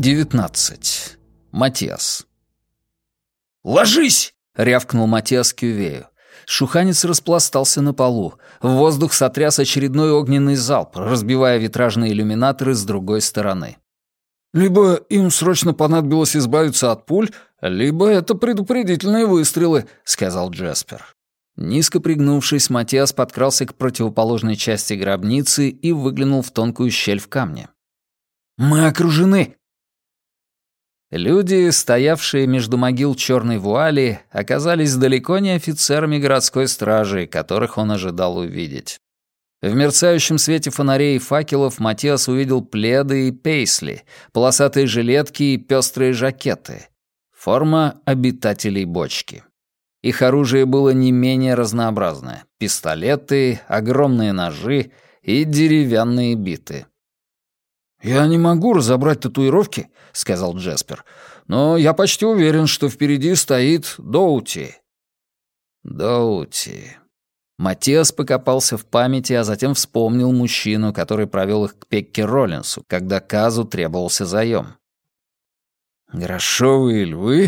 19. Матиас. «Ложись!» — рявкнул Матиас Кювею. Шуханец распластался на полу. В воздух сотряс очередной огненный залп, разбивая витражные иллюминаторы с другой стороны. «Либо им срочно понадобилось избавиться от пуль, либо это предупредительные выстрелы», — сказал Джаспер. Низко пригнувшись, Матиас подкрался к противоположной части гробницы и выглянул в тонкую щель в камне. «Мы окружены!» Люди, стоявшие между могил черной вуали, оказались далеко не офицерами городской стражи, которых он ожидал увидеть. В мерцающем свете фонарей и факелов Матиас увидел пледы и пейсли, полосатые жилетки и пестрые жакеты. Форма обитателей бочки. Их оружие было не менее разнообразное. Пистолеты, огромные ножи и деревянные биты. «Я не могу разобрать татуировки», — сказал Джаспер, «но я почти уверен, что впереди стоит Доути». Доути. Матиас покопался в памяти, а затем вспомнил мужчину, который провел их к Пекке Роллинсу, когда Казу требовался заем. «Грошовые львы?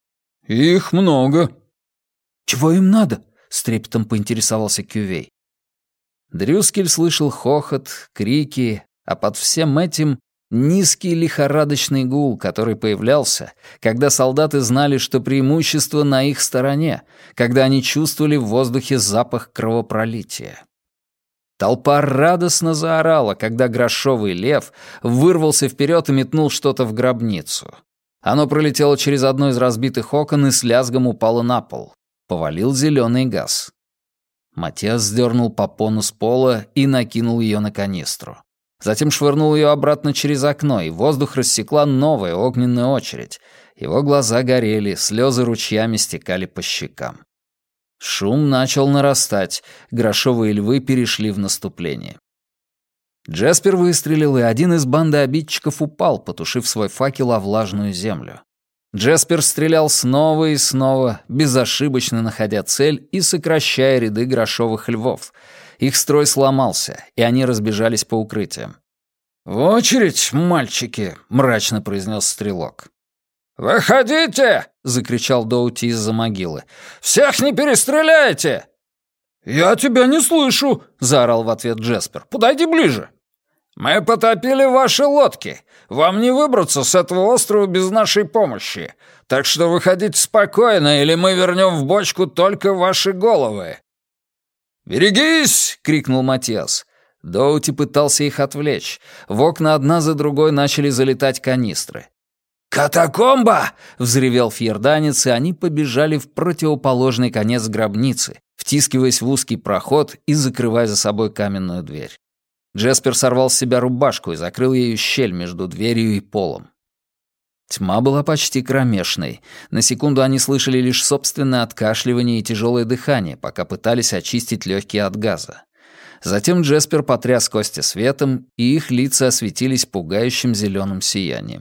Их много». «Чего им надо?» — с трепетом поинтересовался Кювей. Дрюскель слышал хохот, крики, а под всем этим низкий лихорадочный гул, который появлялся, когда солдаты знали, что преимущество на их стороне, когда они чувствовали в воздухе запах кровопролития. Толпа радостно заорала, когда грошовый лев вырвался вперед и метнул что-то в гробницу. Оно пролетело через одно из разбитых окон и с лязгом упало на пол. Повалил зеленый газ. Матиас сдернул попону с пола и накинул ее на канистру. Затем швырнул ее обратно через окно, и воздух рассекла новая огненная очередь. Его глаза горели, слезы ручьями стекали по щекам. Шум начал нарастать, грошовые львы перешли в наступление. Джаспер выстрелил, и один из банды обидчиков упал, потушив свой факел о влажную землю. Джаспер стрелял снова и снова, безошибочно находя цель и сокращая ряды грошовых львов. Их строй сломался, и они разбежались по укрытиям. «В очередь, мальчики!» — мрачно произнес стрелок. «Выходите!» — закричал Доути из-за могилы. «Всех не перестреляйте!» «Я тебя не слышу!» — заорал в ответ Джаспер. «Подойди ближе!» «Мы потопили ваши лодки. Вам не выбраться с этого острова без нашей помощи. Так что выходите спокойно, или мы вернем в бочку только ваши головы». «Берегись!» — крикнул Матиас. Доути пытался их отвлечь. В окна одна за другой начали залетать канистры. «Катакомба!» — взревел фьерданец, и они побежали в противоположный конец гробницы, втискиваясь в узкий проход и закрывая за собой каменную дверь. Джаспер сорвал с себя рубашку и закрыл ею щель между дверью и полом. Тьма была почти кромешной. На секунду они слышали лишь собственное откашливание и тяжелое дыхание, пока пытались очистить легкие от газа. Затем Джаспер потряс кости светом, и их лица осветились пугающим зеленым сиянием.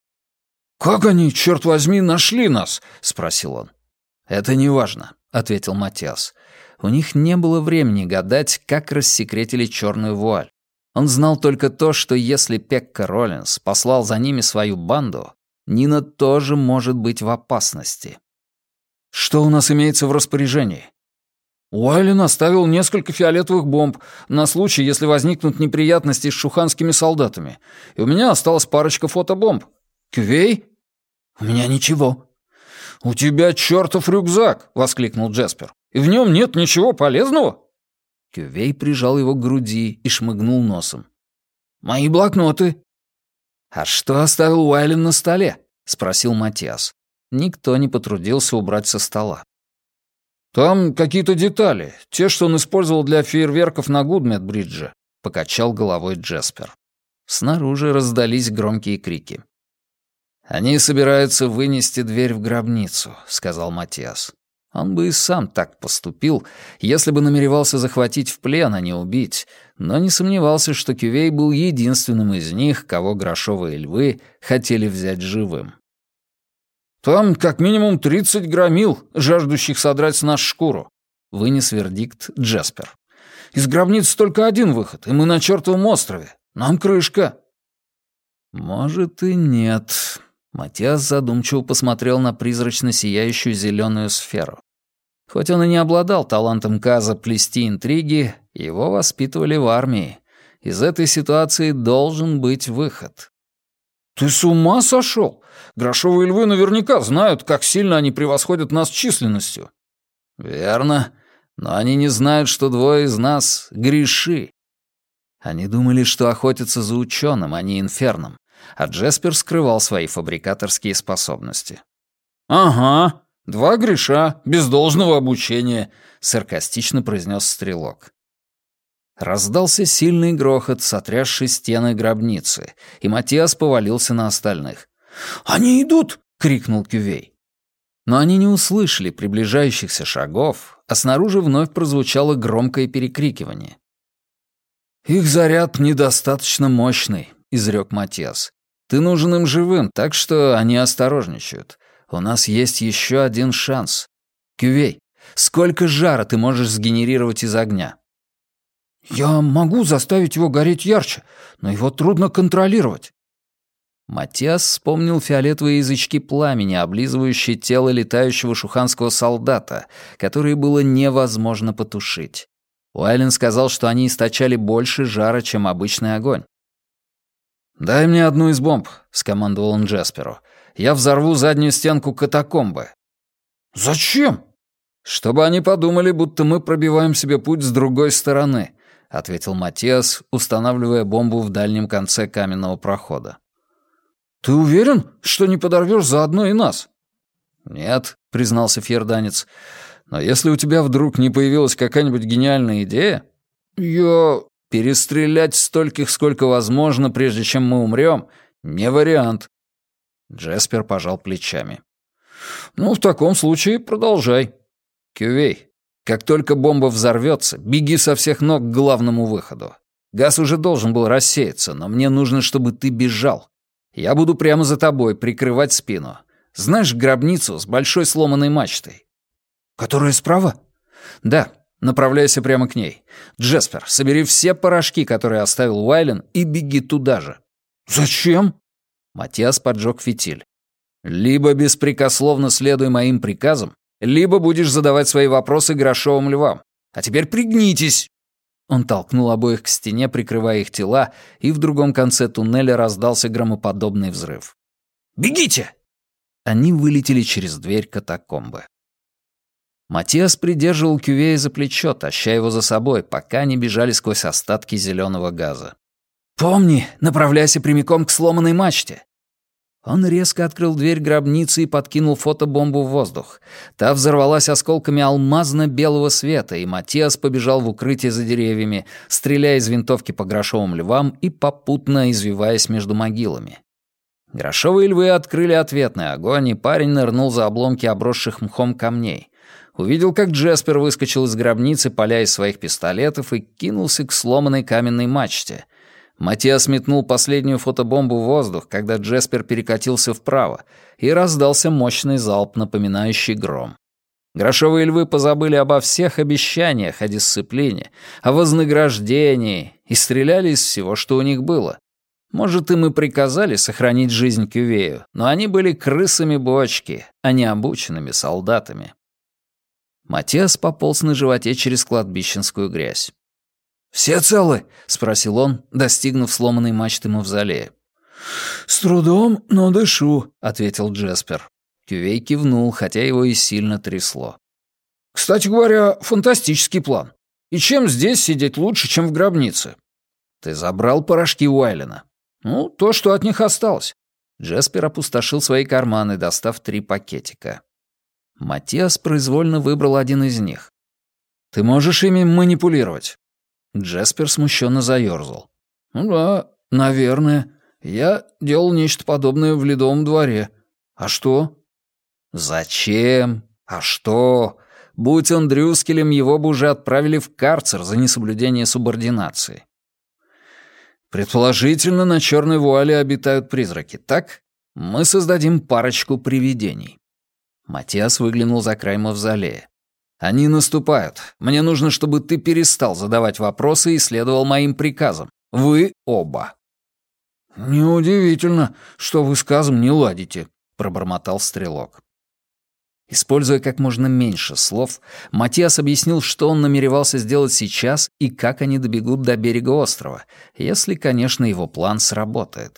«Как они, черт возьми, нашли нас?» — спросил он. «Это неважно», — ответил Матиас. У них не было времени гадать, как рассекретили черную вуаль. Он знал только то, что если Пекка Роллинс послал за ними свою банду, Нина тоже может быть в опасности. «Что у нас имеется в распоряжении?» «Уайлен оставил несколько фиолетовых бомб на случай, если возникнут неприятности с шуханскими солдатами. И у меня осталась парочка фотобомб. Кювей?» «У меня ничего». «У тебя чертов рюкзак!» — воскликнул Джаспер. «И в нем нет ничего полезного?» Кювей прижал его к груди и шмыгнул носом. «Мои блокноты». «А что оставил Уайлен на столе?» — спросил Матиас. Никто не потрудился убрать со стола. «Там какие-то детали, те, что он использовал для фейерверков на Гудмет-бридже», — покачал головой Джаспер. Снаружи раздались громкие крики. «Они собираются вынести дверь в гробницу», — сказал Матиас. Он бы и сам так поступил, если бы намеревался захватить в плен, а не убить, но не сомневался, что Кювей был единственным из них, кого грошовые львы хотели взять живым. «Там как минимум 30 громил, жаждущих содрать с нас шкуру», — вынес вердикт Джаспер. «Из гробницы только один выход, и мы на чертовом острове. Нам крышка». «Может и нет». Матиас задумчиво посмотрел на призрачно сияющую зеленую сферу. Хоть он и не обладал талантом Каза плести интриги, его воспитывали в армии. Из этой ситуации должен быть выход. «Ты с ума сошел? Грошовые львы наверняка знают, как сильно они превосходят нас численностью». «Верно, но они не знают, что двое из нас — греши». Они думали, что охотятся за ученым, а не инферном, а Джеспер скрывал свои фабрикаторские способности. «Ага, 2 греша, без должного обучения», — саркастично произнес стрелок. Раздался сильный грохот, сотрясший стены гробницы, и Матиас повалился на остальных. «Они идут!» — крикнул Кювей. Но они не услышали приближающихся шагов, а снаружи вновь прозвучало громкое перекрикивание. «Их заряд недостаточно мощный», — изрек Матиас. «Ты нужен им живым, так что они осторожничают. У нас есть еще один шанс. Кювей, сколько жара ты можешь сгенерировать из огня?» «Я могу заставить его гореть ярче, но его трудно контролировать». Матиас вспомнил фиолетовые язычки пламени, облизывающие тело летающего шуханского солдата, которые было невозможно потушить. Уайлен сказал, что они источали больше жара, чем обычный огонь. «Дай мне одну из бомб», — скомандовал он Джесперу. «Я взорву заднюю стенку катакомбы». «Зачем?» «Чтобы они подумали, будто мы пробиваем себе путь с другой стороны», — ответил Матиас, устанавливая бомбу в дальнем конце каменного прохода. «Ты уверен, что не подорвешь заодно и нас?» «Нет», — признался фьерданец. «Но если у тебя вдруг не появилась какая-нибудь гениальная идея...» «Я...» «Перестрелять стольких, сколько возможно, прежде чем мы умрем, не вариант». Джеспер пожал плечами. «Ну, в таком случае продолжай. Кювей, как только бомба взорвется, беги со всех ног к главному выходу. Газ уже должен был рассеяться, но мне нужно, чтобы ты бежал. Я буду прямо за тобой, прикрывать спину. Знаешь гробницу с большой сломанной мачтой?» «Которая справа?» «Да, направляйся прямо к ней. Джеспер, собери все порошки, которые оставил Уайлен, и беги туда же». «Зачем?» Матиас поджег фитиль. «Либо беспрекословно следуй моим приказам, либо будешь задавать свои вопросы грошовым львам. А теперь пригнитесь!» Он толкнул обоих к стене, прикрывая их тела, и в другом конце туннеля раздался громоподобный взрыв. «Бегите!» Они вылетели через дверь катакомбы. Матиас придерживал Кювея за плечо, таща его за собой, пока они бежали сквозь остатки зеленого газа. «Помни, направляйся прямиком к сломанной мачте!» Он резко открыл дверь гробницы и подкинул фотобомбу в воздух. Та взорвалась осколками алмазно-белого света, и Матиас побежал в укрытие за деревьями, стреляя из винтовки по грошовым львам и попутно извиваясь между могилами. Грошовые львы открыли ответный огонь, и парень нырнул за обломки обросших мхом камней. Увидел, как Джеспер выскочил из гробницы, паля из своих пистолетов, и кинулся к сломанной каменной мачте. Матиас метнул последнюю фотобомбу в воздух, когда Джеспер перекатился вправо, и раздался мощный залп, напоминающий гром. Грошовые львы позабыли обо всех обещаниях о дисциплине, о вознаграждении и стреляли из всего, что у них было. Может, им и приказали сохранить жизнь Кювею, но они были крысами бочки, а не обученными солдатами. Матиас пополз на животе через кладбищенскую грязь. «Все целы?» — спросил он, достигнув сломанной мачты мавзолея. «С трудом, но дышу», — ответил Джеспер. Кювей кивнул, хотя его и сильно трясло. «Кстати говоря, фантастический план. И чем здесь сидеть лучше, чем в гробнице?» «Ты забрал порошки Уайлена?» «Ну, то, что от них осталось». Джеспер опустошил свои карманы, достав 3 пакетика. Матиас произвольно выбрал один из них. «Ты можешь ими манипулировать?» Джеспер смущенно заёрзал. «Ну да, наверное. Я делал нечто подобное в Ледовом дворе. А что?» «Зачем? А что? Будь он Дрюскелем, его бы уже отправили в карцер за несоблюдение субординации». «Предположительно, на черной вуале обитают призраки, так? Мы создадим парочку привидений». Матиас выглянул за край мавзолея. «Они наступают. Мне нужно, чтобы ты перестал задавать вопросы и следовал моим приказам. Вы оба». «Неудивительно, что вы с Казом не ладите», — пробормотал Стрелок. Используя как можно меньше слов, Матиас объяснил, что он намеревался сделать сейчас и как они добегут до берега острова, если, конечно, его план сработает.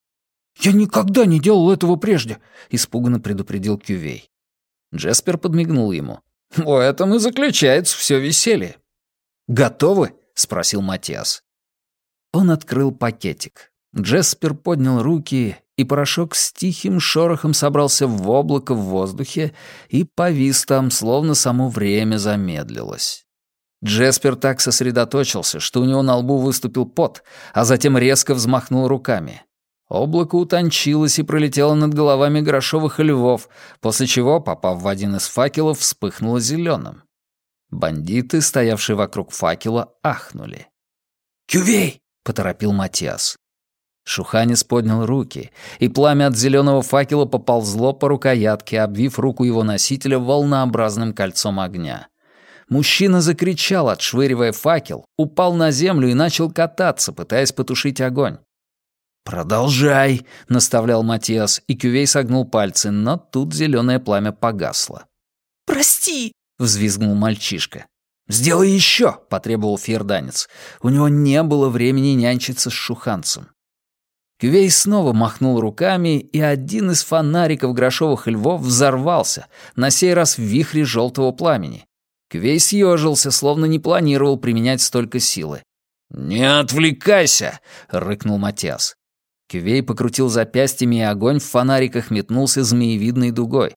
«Я никогда не делал этого прежде», — испуганно предупредил Кювей. Джеспер подмигнул ему. «В этом и заключается все веселье». «Готовы?» — спросил Матиас. Он открыл пакетик. Джеспер поднял руки, и порошок с тихим шорохом собрался в облако в воздухе и повис там, словно само время замедлилось. Джеспер так сосредоточился, что у него на лбу выступил пот, а затем резко взмахнул руками. Облако утончилось и пролетело над головами грошовых львов, после чего, попав в один из факелов, вспыхнуло зеленым. Бандиты, стоявшие вокруг факела, ахнули. «Кювей!» — поторопил Матиас. Шуханец поднял руки, и пламя от зеленого факела поползло по рукоятке, обвив руку его носителя волнообразным кольцом огня. Мужчина закричал, отшвыривая факел, упал на землю и начал кататься, пытаясь потушить огонь. «Продолжай!» — наставлял Матиас, и Кювей согнул пальцы, но тут зеленое пламя погасло. «Прости!» — взвизгнул мальчишка. «Сделай еще!» — потребовал фьерданец. У него не было времени нянчиться с шуханцем. Кювей снова махнул руками, и один из фонариков грошовых львов взорвался, на сей раз в вихре желтого пламени. Кювей съежился, словно не планировал применять столько силы. «Не отвлекайся!» — рыкнул Матиас. Кювей покрутил запястьями, и огонь в фонариках метнулся змеевидной дугой.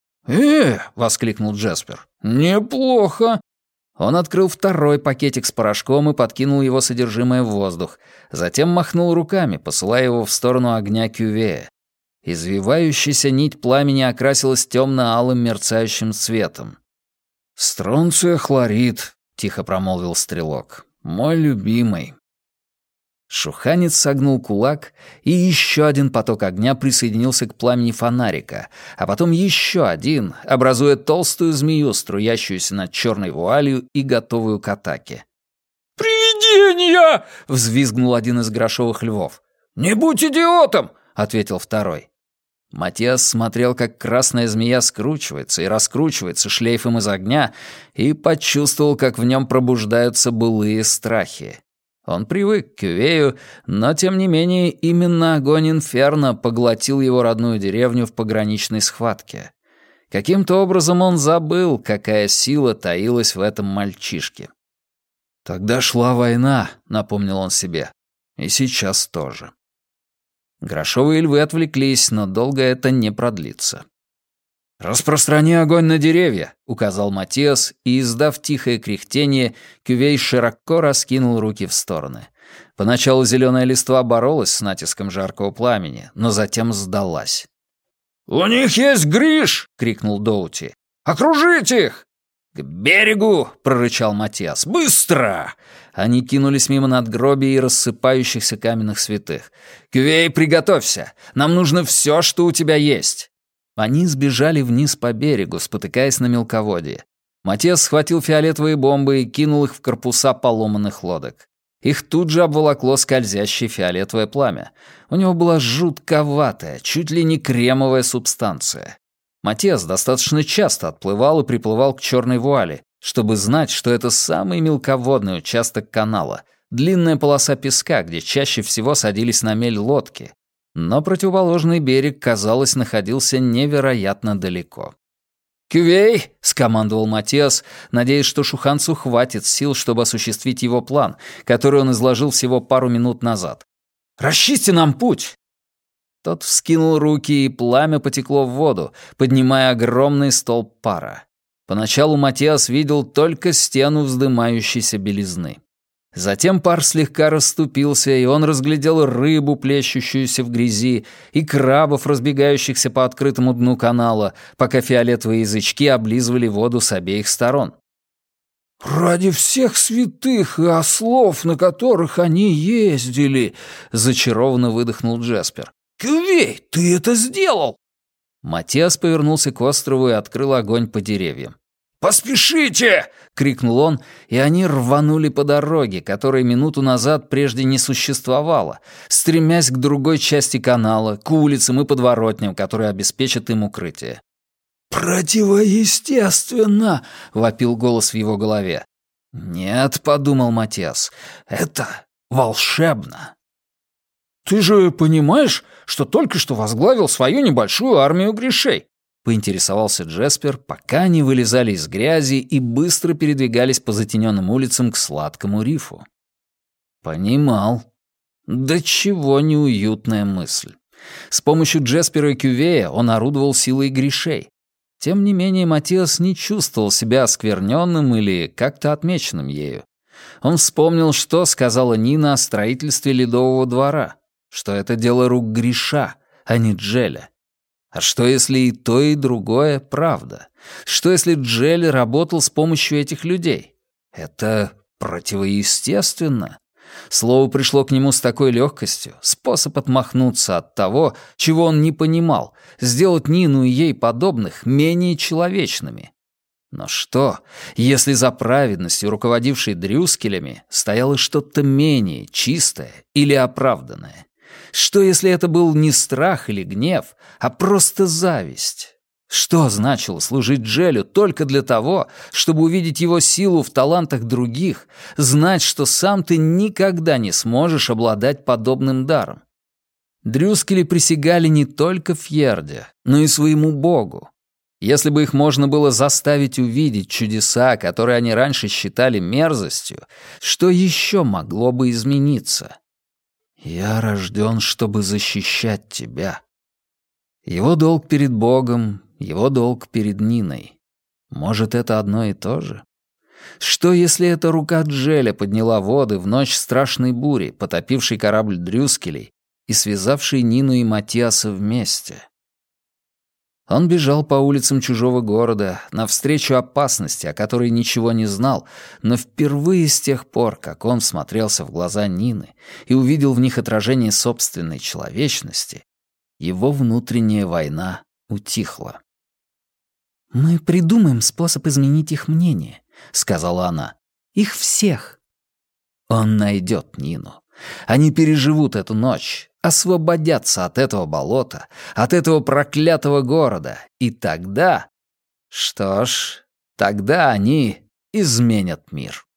Воскликнул Джеспер. «Неплохо!» Он открыл второй пакетик с порошком и подкинул его содержимое в воздух. Затем махнул руками, посылая его в сторону огня Кювея. Извивающаяся нить пламени окрасилась темно-алым мерцающим цветом. «Стронция хлорид», — тихо промолвил Стрелок. «Мой любимый». Шуханец согнул кулак, и еще один поток огня присоединился к пламени фонарика, а потом еще один, образуя толстую змею, струящуюся над черной вуалью и готовую к атаке. «Привидения!» — взвизгнул один из грошовых львов. «Не будь идиотом!» — ответил второй. Матиас смотрел, как красная змея скручивается и раскручивается шлейфом из огня, и почувствовал, как в нем пробуждаются былые страхи. Он привык к Кювею, но, тем не менее, именно огонь Инферно поглотил его родную деревню в пограничной схватке. Каким-то образом он забыл, какая сила таилась в этом мальчишке. «Тогда шла война», — напомнил он себе, — «и сейчас тоже». Грошовые львы отвлеклись, но долго это не продлится. «Распространи огонь на деревья», — указал Матиас, и, издав тихое кряхтение, Кювей широко раскинул руки в стороны. Поначалу зеленая листва боролась с натиском жаркого пламени, но затем сдалась. «У них есть Гриш!» — крикнул Доути. «Окружить их!» «К берегу!» — прорычал Матиас. «Быстро!» Они кинулись мимо надгробий и рассыпающихся каменных святых. «Кювей, приготовься! Нам нужно все, что у тебя есть!» Они сбежали вниз по берегу, спотыкаясь на мелководье. Матиас схватил фиолетовые бомбы и кинул их в корпуса поломанных лодок. Их тут же обволокло скользящее фиолетовое пламя. У него была жутковатая, чуть ли не кремовая субстанция. Матиас достаточно часто отплывал и приплывал к черной вуали, чтобы знать, что это самый мелководный участок канала, длинная полоса песка, где чаще всего садились на мель лодки. Но противоположный берег, казалось, находился невероятно далеко. «Кювей!» — скомандовал Матиас, надеясь, что шуханцу хватит сил, чтобы осуществить его план, который он изложил всего пару минут назад. «Расчисти нам путь!» Тот вскинул руки, и пламя потекло в воду, поднимая огромный столб пара. Поначалу Матиас видел только стену вздымающейся белизны. Затем пар слегка расступился, и он разглядел рыбу, плещущуюся в грязи, и крабов, разбегающихся по открытому дну канала, пока фиолетовые язычки облизывали воду с обеих сторон. «Ради всех святых и ослов, на которых они ездили!» — зачарованно выдохнул Джеспер. «Кювей, ты это сделал!» Матиас повернулся к острову и открыл огонь по деревьям. «Поспешите!» — крикнул он, и они рванули по дороге, которая минуту назад прежде не существовала, стремясь к другой части канала, к улицам и подворотням, которые обеспечат им укрытие. «Противоестественно!» — вопил голос в его голове. «Нет», — подумал Матиас, — «это волшебно». «Ты же понимаешь, что только что возглавил свою небольшую армию грешей?» — поинтересовался Джеспер, пока они вылезали из грязи и быстро передвигались по затененным улицам к сладкому рифу. Понимал. Да чего неуютная мысль. С помощью Джеспера и Кювея он орудовал силой грешей. Тем не менее, Матиас не чувствовал себя оскверненным или как-то отмеченным ею. Он вспомнил, что сказала Нина о строительстве Ледового двора, что это дело рук греша, а не Джеля. А что, если и то, и другое правда? Что, если Джель работал с помощью этих людей? Это противоестественно. Слово пришло к нему с такой легкостью, способ отмахнуться от того, чего он не понимал, сделать Нину и ей подобных менее человечными. Но что, если за праведностью, руководившей Дрюскелями, стояло что-то менее чистое или оправданное? Что, если это был не страх или гнев, а просто зависть? Что значило служить Джелю только для того, чтобы увидеть его силу в талантах других, знать, что сам ты никогда не сможешь обладать подобным даром? Дрюскели присягали не только Фьерде, но и своему богу. Если бы их можно было заставить увидеть чудеса, которые они раньше считали мерзостью, что еще могло бы измениться? «Я рожден, чтобы защищать тебя». Его долг перед Богом, его долг перед Ниной. Может, это одно и то же? Что, если эта рука Джеля подняла воды в ночь страшной бури, потопившей корабль Дрюскелей и связавшей Нину и Матиаса вместе? Он бежал по улицам чужого города, навстречу опасности, о которой ничего не знал, но впервые с тех пор, как он всмотрелся в глаза Нины и увидел в них отражение собственной человечности, его внутренняя война утихла. «Мы придумаем способ изменить их мнение», — сказала она. «Их всех». Он найдет Нину. Они переживут эту ночь, освободятся от этого болота, от этого проклятого города, и тогда... Что ж, тогда они изменят мир.